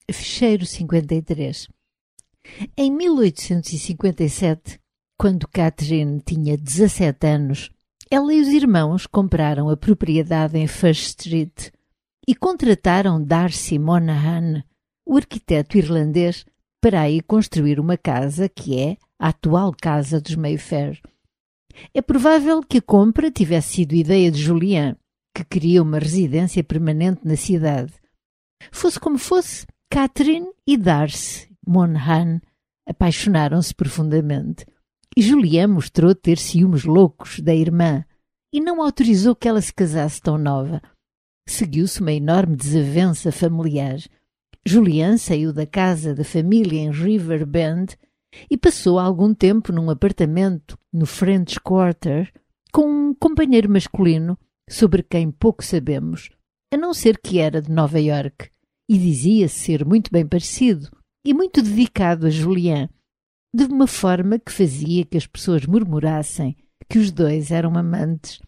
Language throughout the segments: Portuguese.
Ficheiro 53. Em 1857, quando Catherine tinha 17 anos, ela e os irmãos compraram a propriedade em First Street e contrataram D'Arcy Monaghan, o arquiteto irlandês, para aí construir uma casa que é a atual casa dos Mayfair. É provável que a compra tivesse sido ideia de Julian, que queria uma residência permanente na cidade. Fosse como fosse, Catherine e D'Arcy Monaghan apaixonaram-se profundamente e Julian mostrou ter ciúmes loucos da irmã e não autorizou que ela se casasse tão nova. Seguiu-se uma enorme desavença familiar. Julian saiu da casa da família em Riverbend e passou algum tempo num apartamento no French Quarter com um companheiro masculino sobre quem pouco sabemos, a não ser que era de Nova York e dizia ser muito bem parecido e muito dedicado a Julian, de uma forma que fazia que as pessoas murmurassem que os dois eram amantes.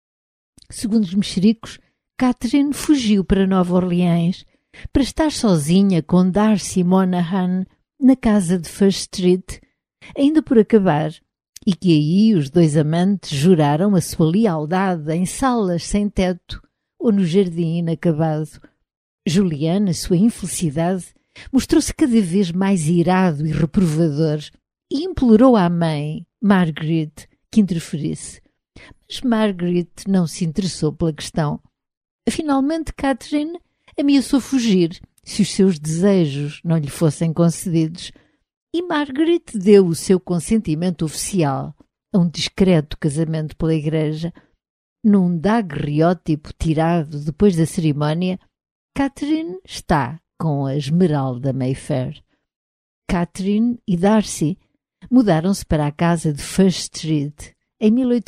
Segundo os mexericos, Catherine fugiu para Nova Orleans para estar sozinha com D'Arcy Monaghan na casa de First Street, ainda por acabar, e que aí os dois amantes juraram a sua lealdade em salas sem teto ou no jardim inacabado. Julian, na sua infelicidade, mostrou-se cada vez mais irado e reprovador e implorou à mãe, Margaret, que interferisse. Mas Margaret não se interessou pela questão. Finalmente, Catherine ameaçou fugir se os seus desejos não lhe fossem concedidos, e Margaret deu o seu consentimento oficial a um discreto casamento pela igreja. Num daguerreótipo tirado depois da cerimónia, Catherine está com a Esmeralda Mayfair. Catherine e D'Arcy mudaram-se para a casa de First Street em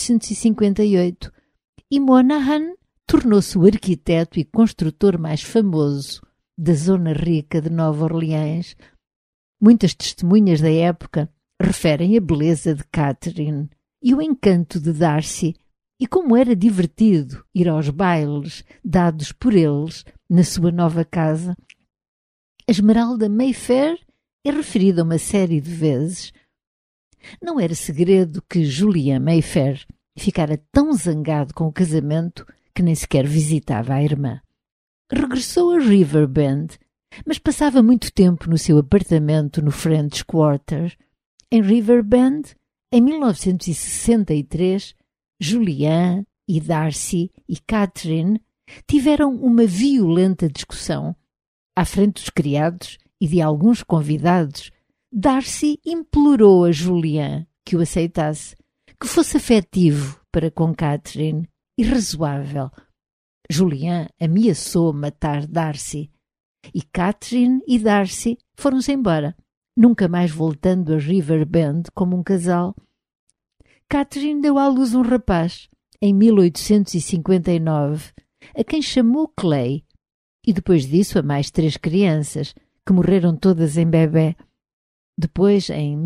1858 e Monaghan tornou-se o arquiteto e construtor mais famoso da zona rica de Nova Orleans. Muitas testemunhas da época referem a beleza de Catherine e o encanto de D'Arcy e como era divertido ir aos bailes dados por eles na sua nova casa. A Esmeralda Mayfair é referida uma série de vezes. Não era segredo que Julian Mayfair ficara tão zangado com o casamento que nem sequer visitava a irmã. Regressou a Riverbend, mas passava muito tempo no seu apartamento no French Quarter. Em Riverbend, em 1963, Julian e D'Arcy e Catherine tiveram uma violenta discussão. À frente dos criados e de alguns convidados, D'Arcy implorou a Julian que o aceitasse, que fosse afetivo para com Catherine e razoável. Julian ameaçou matar D'Arcy e Catherine e D'Arcy foram-se embora, nunca mais voltando a Riverbend como um casal. Catherine deu à luz um rapaz em 1859, a quem chamou Clay, e depois disso a mais 3 crianças, que morreram todas em bebé. Depois, em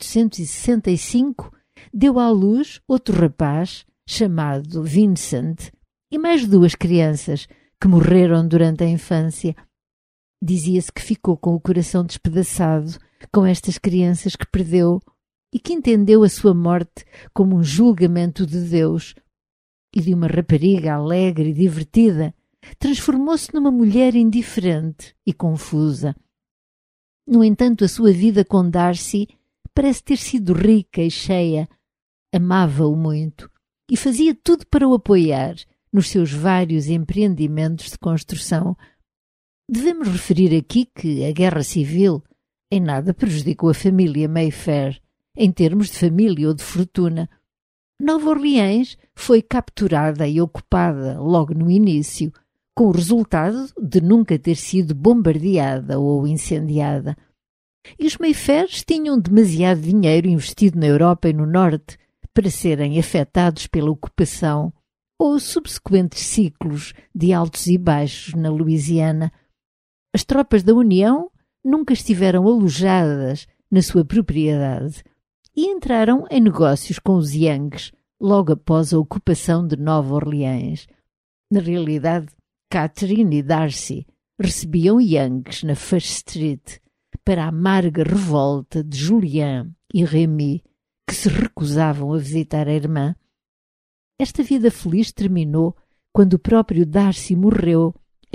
1865, deu à luz outro rapaz, chamado Vincent, e mais 2 crianças, que morreram durante a infância. Dizia-se que ficou com o coração despedaçado com estas crianças que perdeu e que entendeu a sua morte como um julgamento de Deus. E de uma rapariga alegre e divertida, transformou-se numa mulher indiferente e confusa. No entanto, a sua vida com D'Arcy parece ter sido rica e cheia. Amava-o muito e fazia tudo para o apoiar nos seus vários empreendimentos de construção. Devemos referir aqui que a Guerra Civil em nada prejudicou a família Mayfair, em termos de família ou de fortuna. Nova Orleans foi capturada e ocupada logo no início, com o resultado de nunca ter sido bombardeada ou incendiada. E os Mayfairs tinham demasiado dinheiro investido na Europa e no Norte para serem afetados pela ocupação ou subsequentes ciclos de altos e baixos na Louisiana. As tropas da União nunca estiveram alojadas na sua propriedade e entraram em negócios com os Yankees logo após a ocupação de Nova Orleans. Na realidade, Catherine e D'Arcy recebiam Yankees na First Street para a amarga revolta de Julian e Remy, que se recusavam a visitar a irmã. Esta vida feliz terminou quando o próprio Darcy morreu em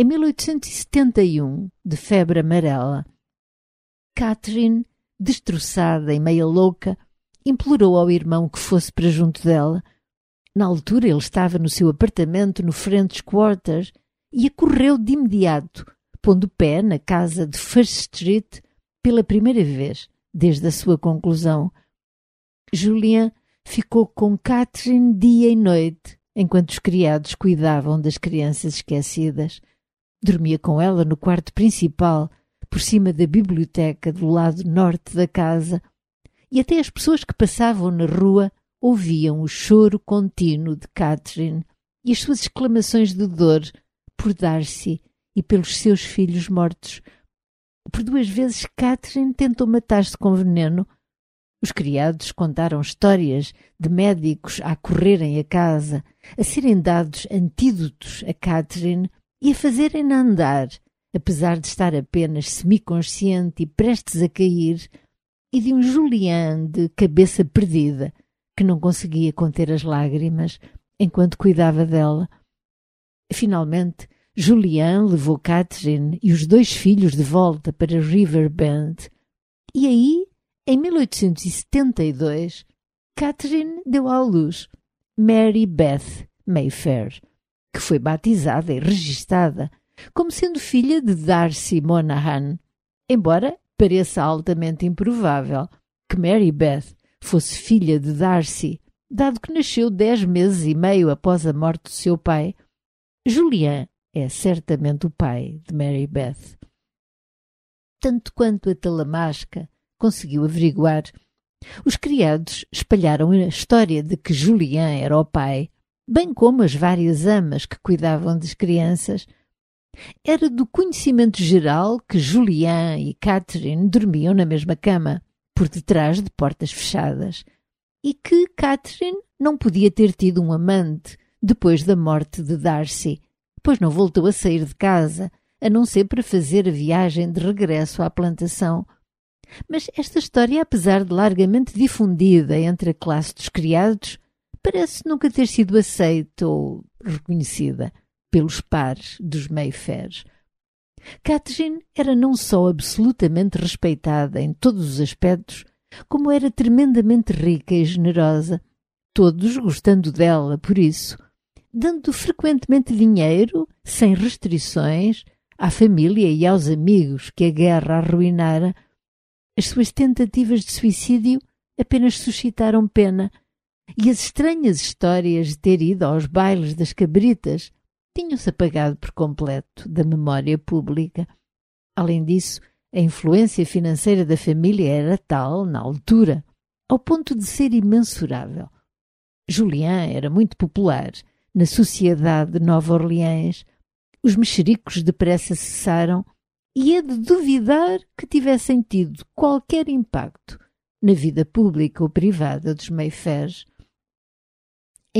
1871 de febre amarela. Catherine, destroçada e meia louca, implorou ao irmão que fosse para junto dela. Na altura ele estava no seu apartamento no French Quarter e acorreu de imediato, pondo pé na casa de First Street pela primeira vez desde a sua conclusão. Julien ficou com Catherine dia e noite, enquanto os criados cuidavam das crianças esquecidas. Dormia com ela no quarto principal, por cima da biblioteca do lado norte da casa, e até as pessoas que passavam na rua ouviam o choro contínuo de Catherine e as suas exclamações de dor por Darcy e pelos seus filhos mortos. Por 2 vezes Catherine tentou matar-se com veneno. Os criados contaram histórias de médicos a correrem a casa, a serem dados antídotos a Catherine e a fazerem-na andar, apesar de estar apenas semiconsciente e prestes a cair, e de um Julien de cabeça perdida, que não conseguia conter as lágrimas enquanto cuidava dela. Finalmente, Julien levou Catherine e os 2 filhos de volta para Riverbend. E aí, em 1872, Catherine deu à luz Mary Beth Mayfair, que foi batizada e registada como sendo filha de Darcy Monaghan, embora pareça altamente improvável que Mary Beth fosse filha de Darcy, dado que nasceu 10 meses e meio após a morte do seu pai. Julien é certamente o pai de Mary Beth. Tanto quanto a Talamasca conseguiu averiguar, os criados espalharam a história de que Julien era o pai, bem como as várias amas que cuidavam das crianças. Era do conhecimento geral que Julien e Catherine dormiam na mesma cama, por detrás de portas fechadas, e que Catherine não podia ter tido um amante depois da morte de Darcy, pois não voltou a sair de casa, a não ser para fazer a viagem de regresso à plantação. Mas esta história, apesar de largamente difundida entre a classe dos criados, parece nunca ter sido aceita ou reconhecida pelos pares dos Mayfairs. Catherine era não só absolutamente respeitada em todos os aspectos, como era tremendamente rica e generosa, todos gostando dela por isso, dando frequentemente dinheiro, sem restrições, à família e aos amigos que a guerra arruinara. As suas tentativas de suicídio apenas suscitaram pena, e as estranhas histórias de ter ido aos bailes das cabritas tinham-se apagado por completo da memória pública. Além disso, a influência financeira da família era tal, na altura, ao ponto de ser imensurável. Julien era muito popular na sociedade de Nova Orleans. Os mexericos depressa cessaram e é de duvidar que tivessem tido qualquer impacto na vida pública ou privada dos Mayfairs. Em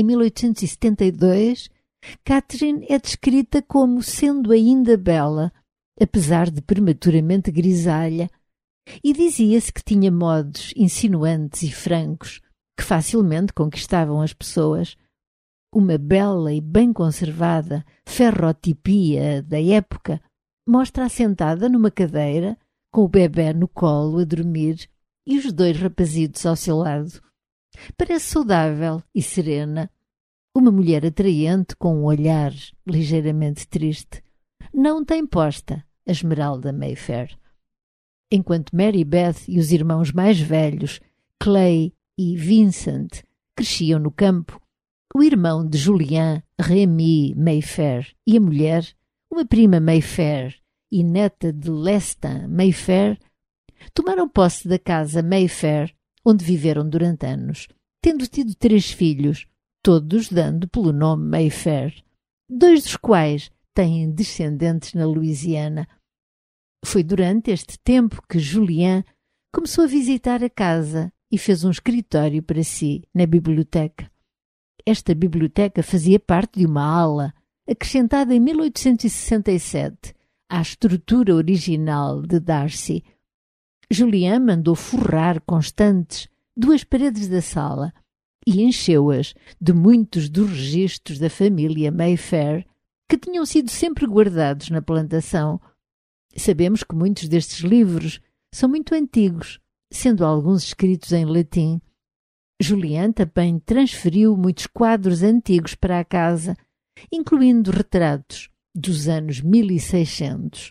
1872, Catherine é descrita como sendo ainda bela, apesar de prematuramente grisalha, e dizia-se que tinha modos insinuantes e francos que facilmente conquistavam as pessoas. Uma bela e bem conservada ferrotipia da época mostra-a sentada numa cadeira, com o bebé no colo a dormir e os 2 rapazitos ao seu lado. Parece saudável e serena, uma mulher atraente com um olhar ligeiramente triste. Não tem posta a Esmeralda Mayfair. Enquanto Mary Beth e os irmãos mais velhos, Clay e Vincent, cresciam no campo, o irmão de Julien, Remy Mayfair, e a mulher, uma prima Mayfair e neta de Lestan Mayfair, tomaram posse da casa Mayfair, onde viveram durante anos, tendo tido 3 filhos, todos dando pelo nome Mayfair, 2 dos quais têm descendentes na Louisiana. Foi durante este tempo que Julien começou a visitar a casa e fez um escritório para si na biblioteca. Esta biblioteca fazia parte de uma ala, acrescentada em 1867, à estrutura original de Darcy. Julian mandou forrar com estantes 2 paredes da sala e encheu-as de muitos dos registros da família Mayfair que tinham sido sempre guardados na plantação. Sabemos que muitos destes livros são muito antigos, sendo alguns escritos em latim. Julian também transferiu muitos quadros antigos para a casa, incluindo retratos dos anos 1600.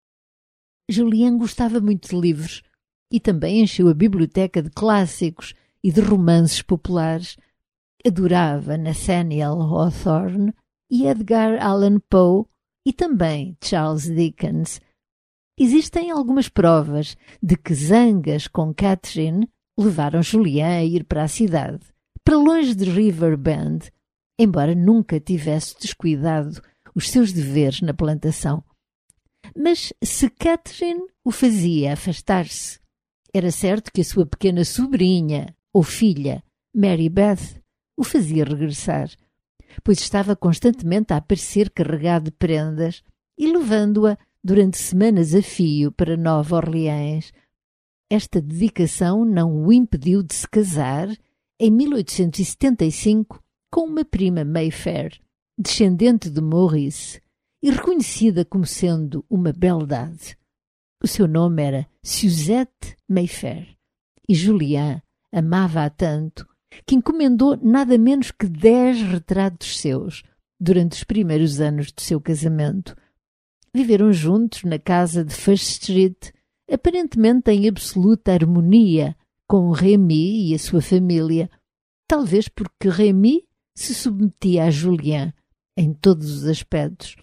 Julian gostava muito de livros e também encheu a biblioteca de clássicos e de romances populares. Adorava Nathaniel Hawthorne e Edgar Allan Poe e também Charles Dickens. Existem algumas provas de que zangas com Catherine levaram Julian a ir para a cidade, para longe de Riverbend, embora nunca tivesse descuidado os seus deveres na plantação. Mas se Catherine o fazia afastar-se, era certo que a sua pequena sobrinha ou filha, Mary Beth, o fazia regressar, pois estava constantemente a aparecer carregado de prendas e levando-a durante semanas a fio para Nova Orleans. Esta dedicação não o impediu de se casar em 1875 com uma prima Mayfair, descendente de Maurice e reconhecida como sendo uma beldade. O seu nome era Suzette Mayfair e Julian amava-a tanto que encomendou nada menos que 10 retratos seus durante os primeiros anos do seu casamento. Viveram juntos na casa de First Street, aparentemente em absoluta harmonia com Remy e a sua família, talvez porque Remy se submetia a Julian em todos os aspectos.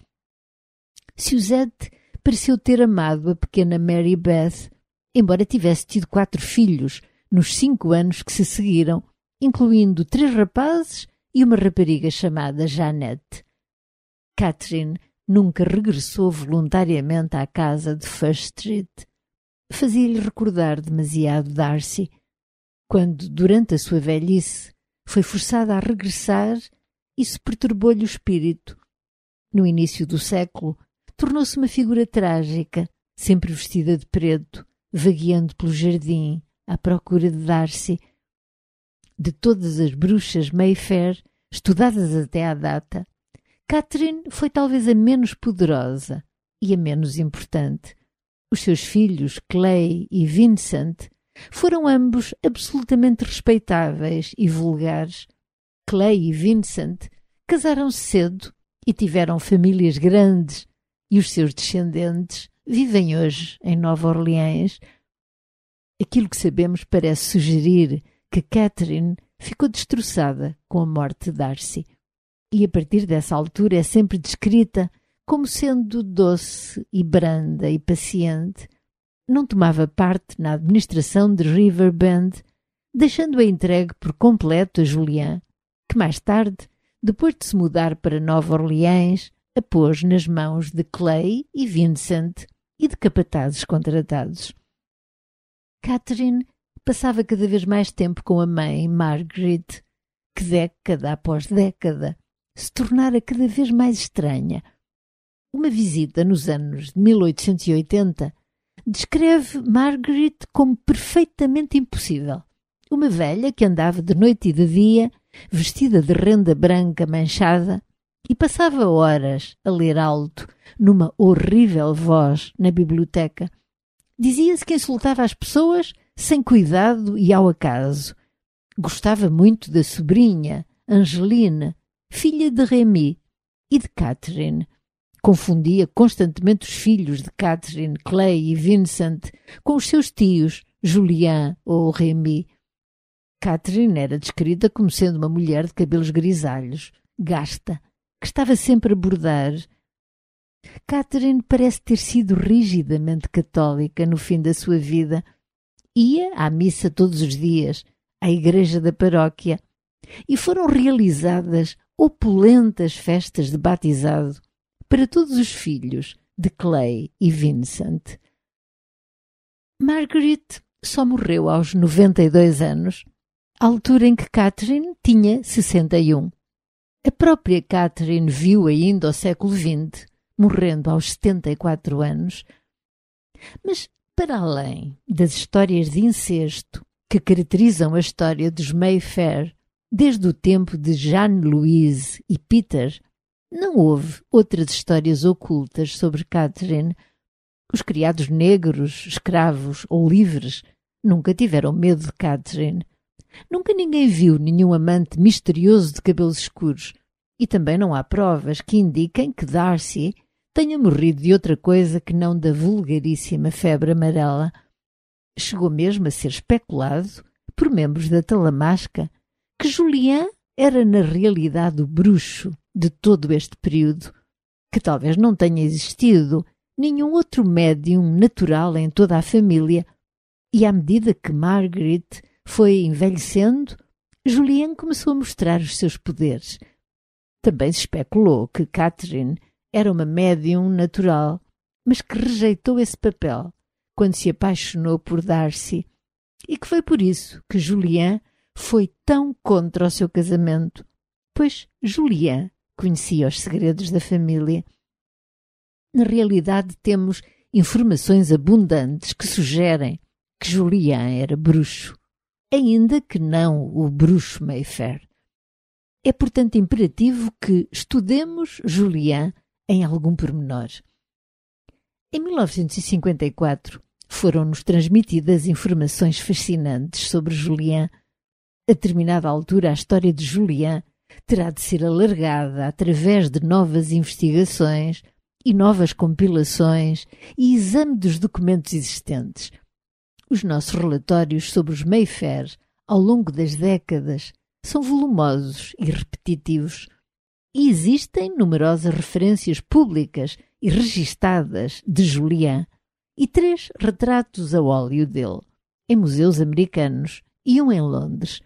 Suzette pareceu ter amado a pequena Mary Beth, embora tivesse tido 4 filhos nos 5 anos que se seguiram, incluindo 3 rapazes e uma rapariga chamada Jeannette. Catherine nunca regressou voluntariamente à casa de First Street. Fazia-lhe recordar demasiado Darcy. Quando, durante a sua velhice, foi forçada a regressar, isso perturbou-lhe o espírito. No início do século, tornou-se uma figura trágica, sempre vestida de preto, vagueando pelo jardim, à procura de Darcy. De todas as bruxas Mayfair, estudadas até à data, Catherine foi talvez a menos poderosa e a menos importante. Os seus filhos, Clay e Vincent, foram ambos absolutamente respeitáveis e vulgares. Clay e Vincent casaram-se cedo e tiveram famílias grandes, e os seus descendentes vivem hoje em Nova Orleans. Aquilo que sabemos parece sugerir que Catherine ficou destroçada com a morte de Darcy, e a partir dessa altura é sempre descrita como sendo doce e branda e paciente. Não tomava parte na administração de Riverbend, deixando-a entregue por completo a Julian, que mais tarde, depois de se mudar para Nova Orleans, a pôs nas mãos de Clay e Vincent e de capatazes contratados. Catherine passava cada vez mais tempo com a mãe, Margaret, que década após década se tornara cada vez mais estranha. Uma visita nos anos de 1880 descreve Margaret como perfeitamente impossível. Uma velha que andava de noite e de dia, vestida de renda branca manchada, e passava horas a ler alto, numa horrível voz, na biblioteca. Dizia-se que insultava as pessoas sem cuidado e ao acaso. Gostava muito da sobrinha, Angeline, filha de Remy, e de Catherine. Confundia constantemente os filhos de Catherine, Clay e Vincent com os seus tios, Julian ou Remy. Catherine era descrita como sendo uma mulher de cabelos grisalhos, gasta, que estava sempre a bordar. Catherine parece ter sido rigidamente católica no fim da sua vida. Ia à missa todos os dias, à igreja da paróquia, e foram realizadas opulentas festas de batizado para todos os filhos de Clay e Vincent. Margaret só morreu aos 92 anos, à altura em que Catherine tinha 61. A própria Catherine viu ainda o século XX, morrendo aos 74 anos. Mas, para além das histórias de incesto que caracterizam a história dos Mayfair desde o tempo de Jeanne-Louise e Peter, não houve outras histórias ocultas sobre Catherine. Os criados negros, escravos ou livres nunca tiveram medo de Catherine. Nunca ninguém viu nenhum amante misterioso de cabelos escuros. E também não há provas que indiquem que Darcy tenha morrido de outra coisa que não da vulgaríssima febre amarela. Chegou mesmo a ser especulado, por membros da Talamasca, que Julian era na realidade o bruxo de todo este período, que talvez não tenha existido nenhum outro médium natural em toda a família, e à medida que Margaret foi envelhecendo, Julian começou a mostrar os seus poderes. Também se especulou que Catherine era uma médium natural, mas que rejeitou esse papel quando se apaixonou por Darcy, e que foi por isso que Julian foi tão contra o seu casamento, pois Julian conhecia os segredos da família. Na realidade, temos informações abundantes que sugerem que Julian era bruxo, ainda que não o bruxo Mayfair. É, portanto, imperativo que estudemos Julian em algum pormenor. Em 1954, foram-nos transmitidas informações fascinantes sobre Julian. A determinada altura, a história de Julian terá de ser alargada através de novas investigações e novas compilações e exame dos documentos existentes. Os nossos relatórios sobre os Mayfair ao longo das décadas são volumosos e repetitivos, e existem numerosas referências públicas e registadas de Julian e 3 retratos a óleo dele, em museus americanos e um em Londres.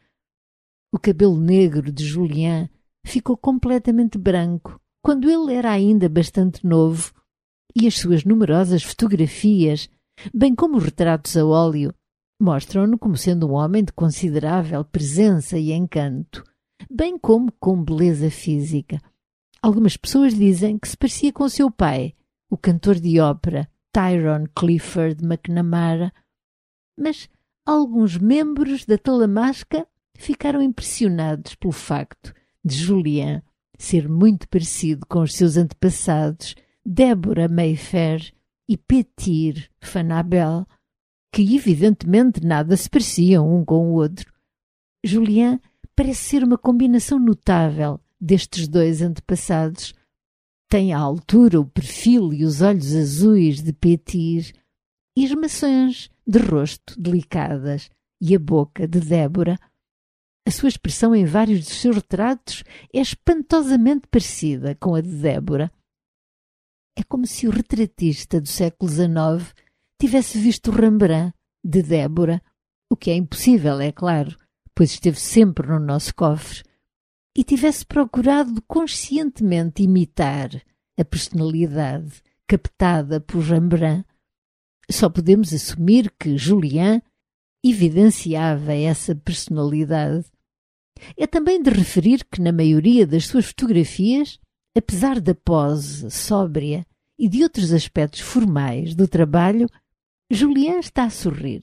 O cabelo negro de Julian ficou completamente branco quando ele era ainda bastante novo, e as suas numerosas fotografias, bem como os retratos a óleo, mostram-no como sendo um homem de considerável presença e encanto, bem como com beleza física. Algumas pessoas dizem que se parecia com seu pai, o cantor de ópera Tyrone Clifford McNamara, mas alguns membros da Talamasca ficaram impressionados pelo facto de Julian ser muito parecido com os seus antepassados Deborah Mayfair e Petir Fanabel, que evidentemente nada se pareciam um com o outro. Julian parece ser uma combinação notável destes 2 antepassados. Tem à altura o perfil e os olhos azuis de Petir e as maçãs de rosto delicadas e a boca de Débora. A sua expressão em vários dos seus retratos é espantosamente parecida com a de Débora. É como se o retratista do século XIX tivesse visto o Rembrandt de Débora, o que é impossível, é claro, pois esteve sempre no nosso cofre, e tivesse procurado conscientemente imitar a personalidade captada por Rembrandt. Só podemos assumir que Julian evidenciava essa personalidade. É também de referir que na maioria das suas fotografias, apesar da pose sóbria e de outros aspectos formais do trabalho, Julian está a sorrir.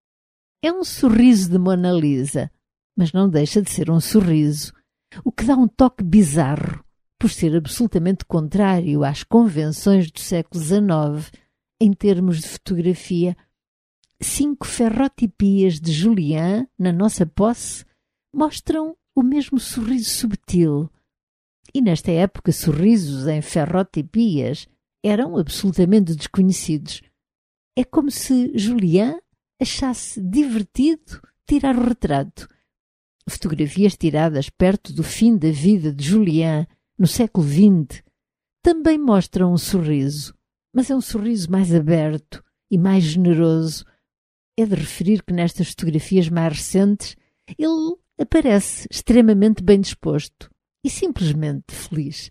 É um sorriso de Mona Lisa, mas não deixa de ser um sorriso, o que dá um toque bizarro, por ser absolutamente contrário às convenções do século XIX em termos de fotografia. 5 ferrotipias de Julian na nossa posse mostram o mesmo sorriso subtil. E nesta época sorrisos em ferrotipias eram absolutamente desconhecidos. É como se Julian achasse divertido tirar o retrato. Fotografias tiradas perto do fim da vida de Julian, no século XX, também mostram um sorriso, mas é um sorriso mais aberto e mais generoso. É de referir que nestas fotografias mais recentes ele aparece extremamente bem disposto e simplesmente feliz.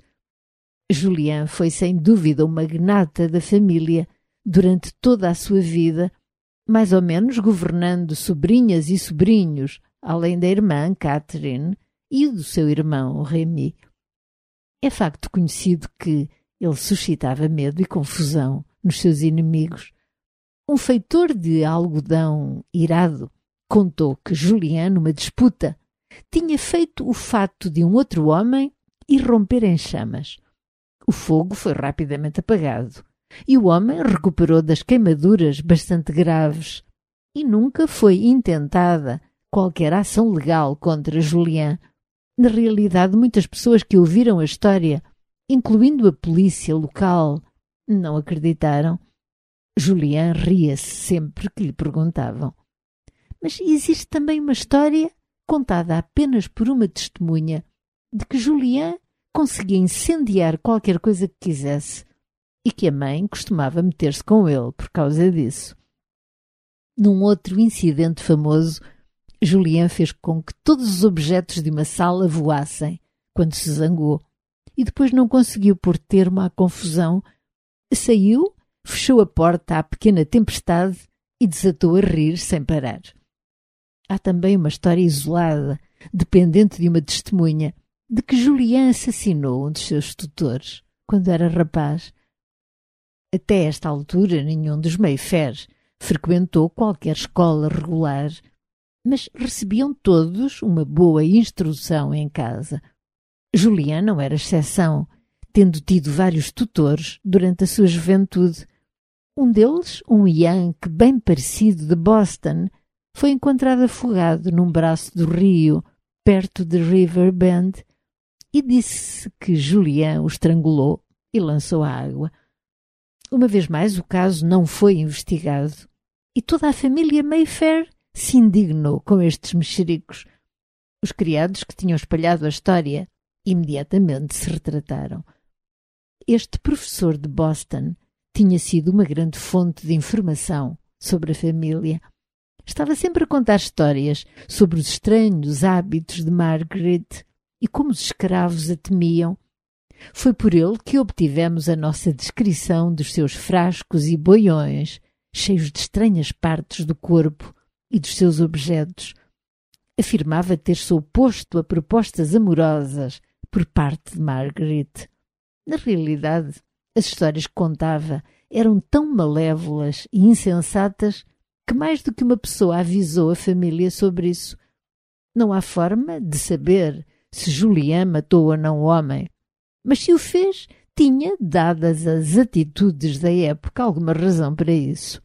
Julian foi sem dúvida um magnata da família durante toda a sua vida, mais ou menos governando sobrinhas e sobrinhos, além da irmã Catherine e do seu irmão Remy. É facto conhecido que, Ele suscitava medo e confusão nos seus inimigos. Um feitor de algodão irado contou que Julien, numa disputa, tinha feito o fato de um outro homem irromper em chamas. O fogo foi rapidamente apagado e o homem recuperou das queimaduras bastante graves e nunca foi intentada qualquer ação legal contra Julien. Na realidade, muitas pessoas que ouviram a história, incluindo a polícia local, não acreditaram. Julien ria-se sempre que lhe perguntavam. Mas existe também uma história contada apenas por uma testemunha de que Julien conseguia incendiar qualquer coisa que quisesse e que a mãe costumava meter-se com ele por causa disso. Num outro incidente famoso, Julien fez com que todos os objetos de uma sala voassem quando se zangou e depois não conseguiu pôr termo à confusão. Saiu, fechou a porta à pequena tempestade e desatou a rir sem parar. Há também uma história isolada, dependente de uma testemunha, de que Julien assassinou um dos seus tutores quando era rapaz. Até esta altura, nenhum dos Mayfair frequentou qualquer escola regular, mas recebiam todos uma boa instrução em casa. Julien não era exceção, tendo tido vários tutores durante a sua juventude. Um deles, um Yankee bem parecido de Boston, foi encontrado afogado num braço do rio, perto de River Bend, e disse que Julien o estrangulou e lançou à água. Uma vez mais, o caso não foi investigado e toda a família Mayfair se indignou com estes mexericos. Os criados que tinham espalhado a história imediatamente se retrataram. Este professor de Boston tinha sido uma grande fonte de informação sobre a família. Estava sempre a contar histórias sobre os estranhos hábitos de Margaret e como os escravos a temiam. Foi por ele que obtivemos a nossa descrição dos seus frascos e boiões, cheios de estranhas partes do corpo e dos seus objetos. Afirmava ter-se oposto a propostas amorosas por parte de Margaret. Na realidade, as histórias que contava eram tão malévolas e insensatas que mais do que uma pessoa avisou a família sobre isso. Não há forma de saber se Julien matou ou não o homem, mas se o fez, tinha, dadas as atitudes da época, alguma razão para isso.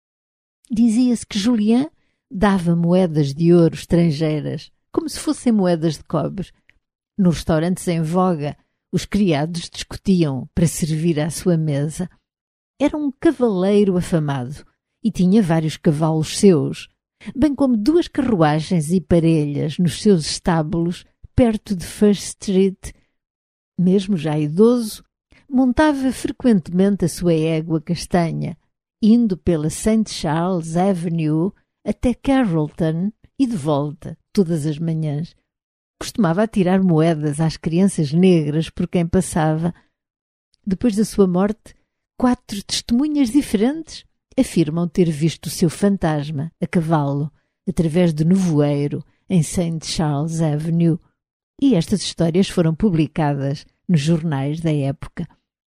Dizia-se que Julien dava moedas de ouro estrangeiras, como se fossem moedas de cobre. Nos restaurantes em voga, os criados discutiam para servir à sua mesa. Era um cavaleiro afamado e tinha vários cavalos seus, bem como 2 carruagens e parelhas nos seus estábulos perto de First Street. Mesmo já idoso, montava frequentemente a sua égua castanha, indo pela St. Charles Avenue até Carrollton e de volta, todas as manhãs. Costumava atirar moedas às crianças negras por quem passava. Depois da sua morte, 4 testemunhas diferentes afirmam ter visto o seu fantasma a cavalo, através de nevoeiro, em St. Charles Avenue, e estas histórias foram publicadas nos jornais da época.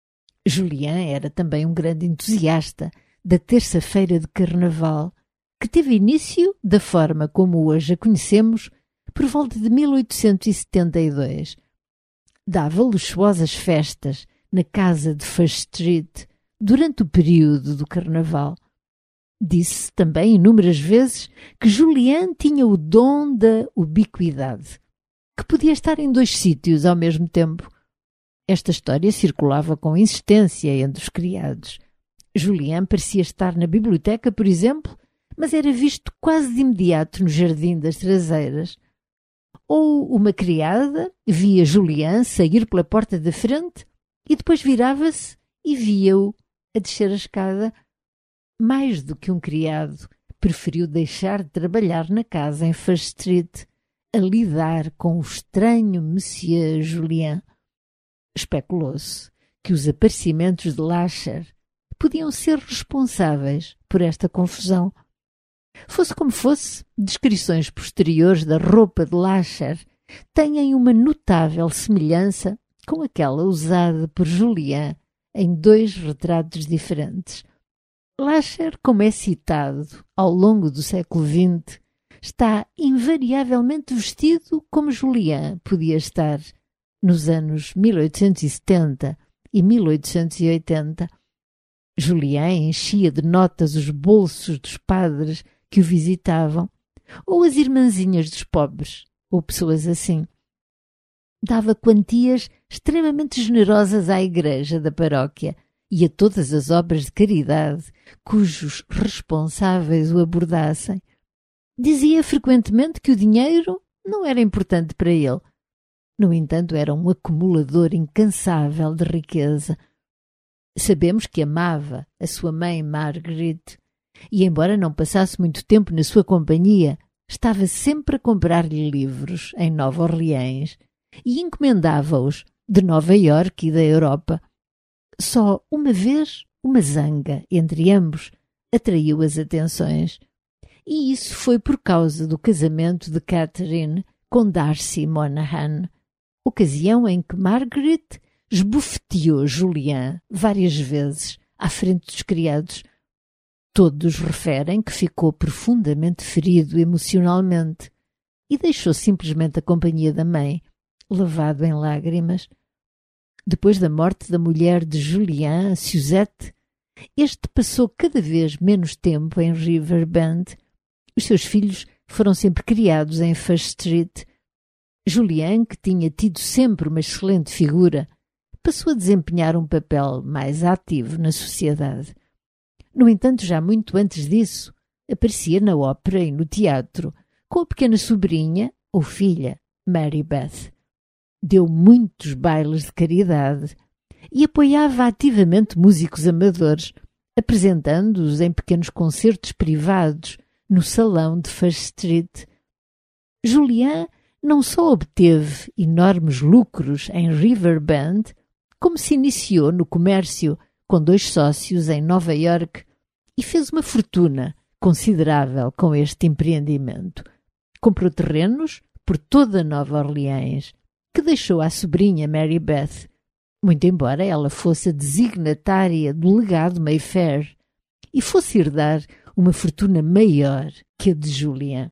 Julien era também um grande entusiasta da terça-feira de Carnaval, que teve início da forma como hoje a conhecemos por volta de 1872. Dava luxuosas festas na casa de First Street durante o período do Carnaval. Disse também inúmeras vezes que Julien tinha o dom da ubiquidade, que podia estar em 2 sítios ao mesmo tempo. Esta história circulava com insistência entre os criados. Julien parecia estar na biblioteca, por exemplo, mas era visto quase de imediato no jardim das traseiras. Ou uma criada via Julien sair pela porta da frente e depois virava-se e via-o a descer a escada. Mais do que um criado, preferiu deixar de trabalhar na casa em First Street, a lidar com o estranho Monsieur Julien. Especulou-se que os aparecimentos de Lasher podiam ser responsáveis por esta confusão. Fosse como fosse, descrições posteriores da roupa de Lasher têm uma notável semelhança com aquela usada por Julien em 2 retratos diferentes. Lasher, como é citado ao longo do século XX, está invariavelmente vestido como Julian podia estar nos anos 1870 e 1880. Julian enchia de notas os bolsos dos padres que o visitavam, ou as irmãzinhas dos pobres, ou pessoas assim. Dava quantias extremamente generosas à igreja da paróquia e a todas as obras de caridade cujos responsáveis o abordassem. Dizia frequentemente que o dinheiro não era importante para ele. No entanto, era um acumulador incansável de riqueza. Sabemos que amava a sua mãe Margaret e, embora não passasse muito tempo na sua companhia, estava sempre a comprar-lhe livros em Nova Orleans e encomendava-os de Nova Iorque e da Europa. Só uma vez uma zanga entre ambos atraiu as atenções, e isso foi por causa do casamento de Catherine com Darcy Monaghan, ocasião em que Margaret esbofeteou Julian várias vezes à frente dos criados. Todos referem que ficou profundamente ferido emocionalmente e deixou simplesmente a companhia da mãe, levado em lágrimas. Depois da morte da mulher de Julian, Suzette, este passou cada vez menos tempo em Riverbend. Os seus filhos foram sempre criados em First Street. Julian, que tinha tido sempre uma excelente figura, passou a desempenhar um papel mais ativo na sociedade. No entanto, já muito antes disso, aparecia na ópera e no teatro, com a pequena sobrinha, ou filha, Mary Beth. Deu muitos bailes de caridade e apoiava ativamente músicos amadores, apresentando-os em pequenos concertos privados no salão de First Street. Julian não só obteve enormes lucros em Riverbend, como se iniciou no comércio com 2 sócios em Nova Iorque e fez uma fortuna considerável com este empreendimento. Comprou terrenos por toda Nova Orleans, que deixou à sobrinha Mary Beth, muito embora ela fosse a designatária do legado Mayfair e fosse herdar uma fortuna maior que a de Julian.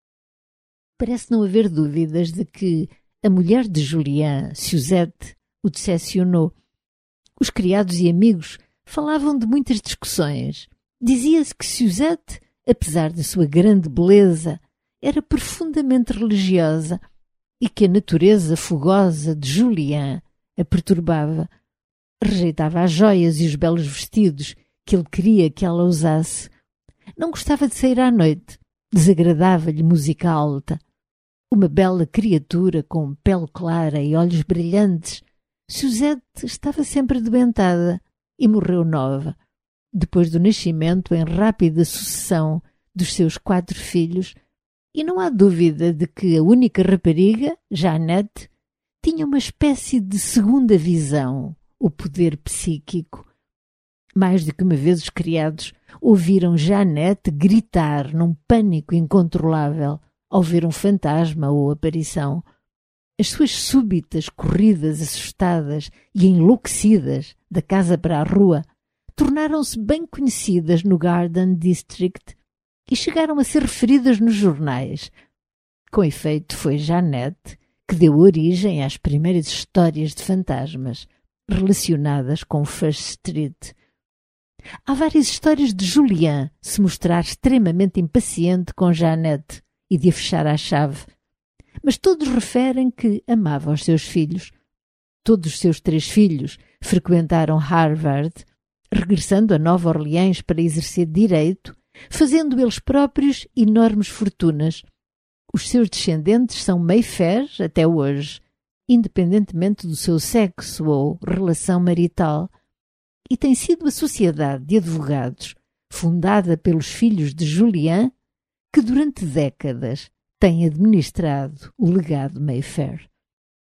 Parece não haver dúvidas de que a mulher de Julian, Suzette, o decepcionou. Os criados e amigos falavam de muitas discussões. Dizia-se que Suzette, apesar da sua grande beleza, era profundamente religiosa e que a natureza fogosa de Julian a perturbava. Rejeitava as joias e os belos vestidos que ele queria que ela usasse. Não gostava de sair à noite. Desagradava-lhe música alta. Uma bela criatura com pele clara e olhos brilhantes, Suzette estava sempre doentada e morreu nova, depois do nascimento em rápida sucessão dos seus 4 filhos, e não há dúvida de que a única rapariga, Jeannette, tinha uma espécie de segunda visão, o poder psíquico. Mais do que uma vez os criados ouviram Jeannette gritar num pânico incontrolável ao ver um fantasma ou aparição. As suas súbitas corridas assustadas e enlouquecidas da casa para a rua tornaram-se bem conhecidas no Garden District e chegaram a ser referidas nos jornais. Com efeito, foi Jeannette que deu origem às primeiras histórias de fantasmas relacionadas com First Street. Há várias histórias de Julian se mostrar extremamente impaciente com Jeannette e de a fechar à chave, mas todos referem que amava os seus filhos. Todos os seus 3 filhos frequentaram Harvard, regressando a Nova Orleans para exercer direito, fazendo eles próprios enormes fortunas. Os seus descendentes são Mayfair até hoje, independentemente do seu sexo ou relação marital, e tem sido a sociedade de advogados, fundada pelos filhos de Julian, que durante décadas tem administrado o legado Mayfair.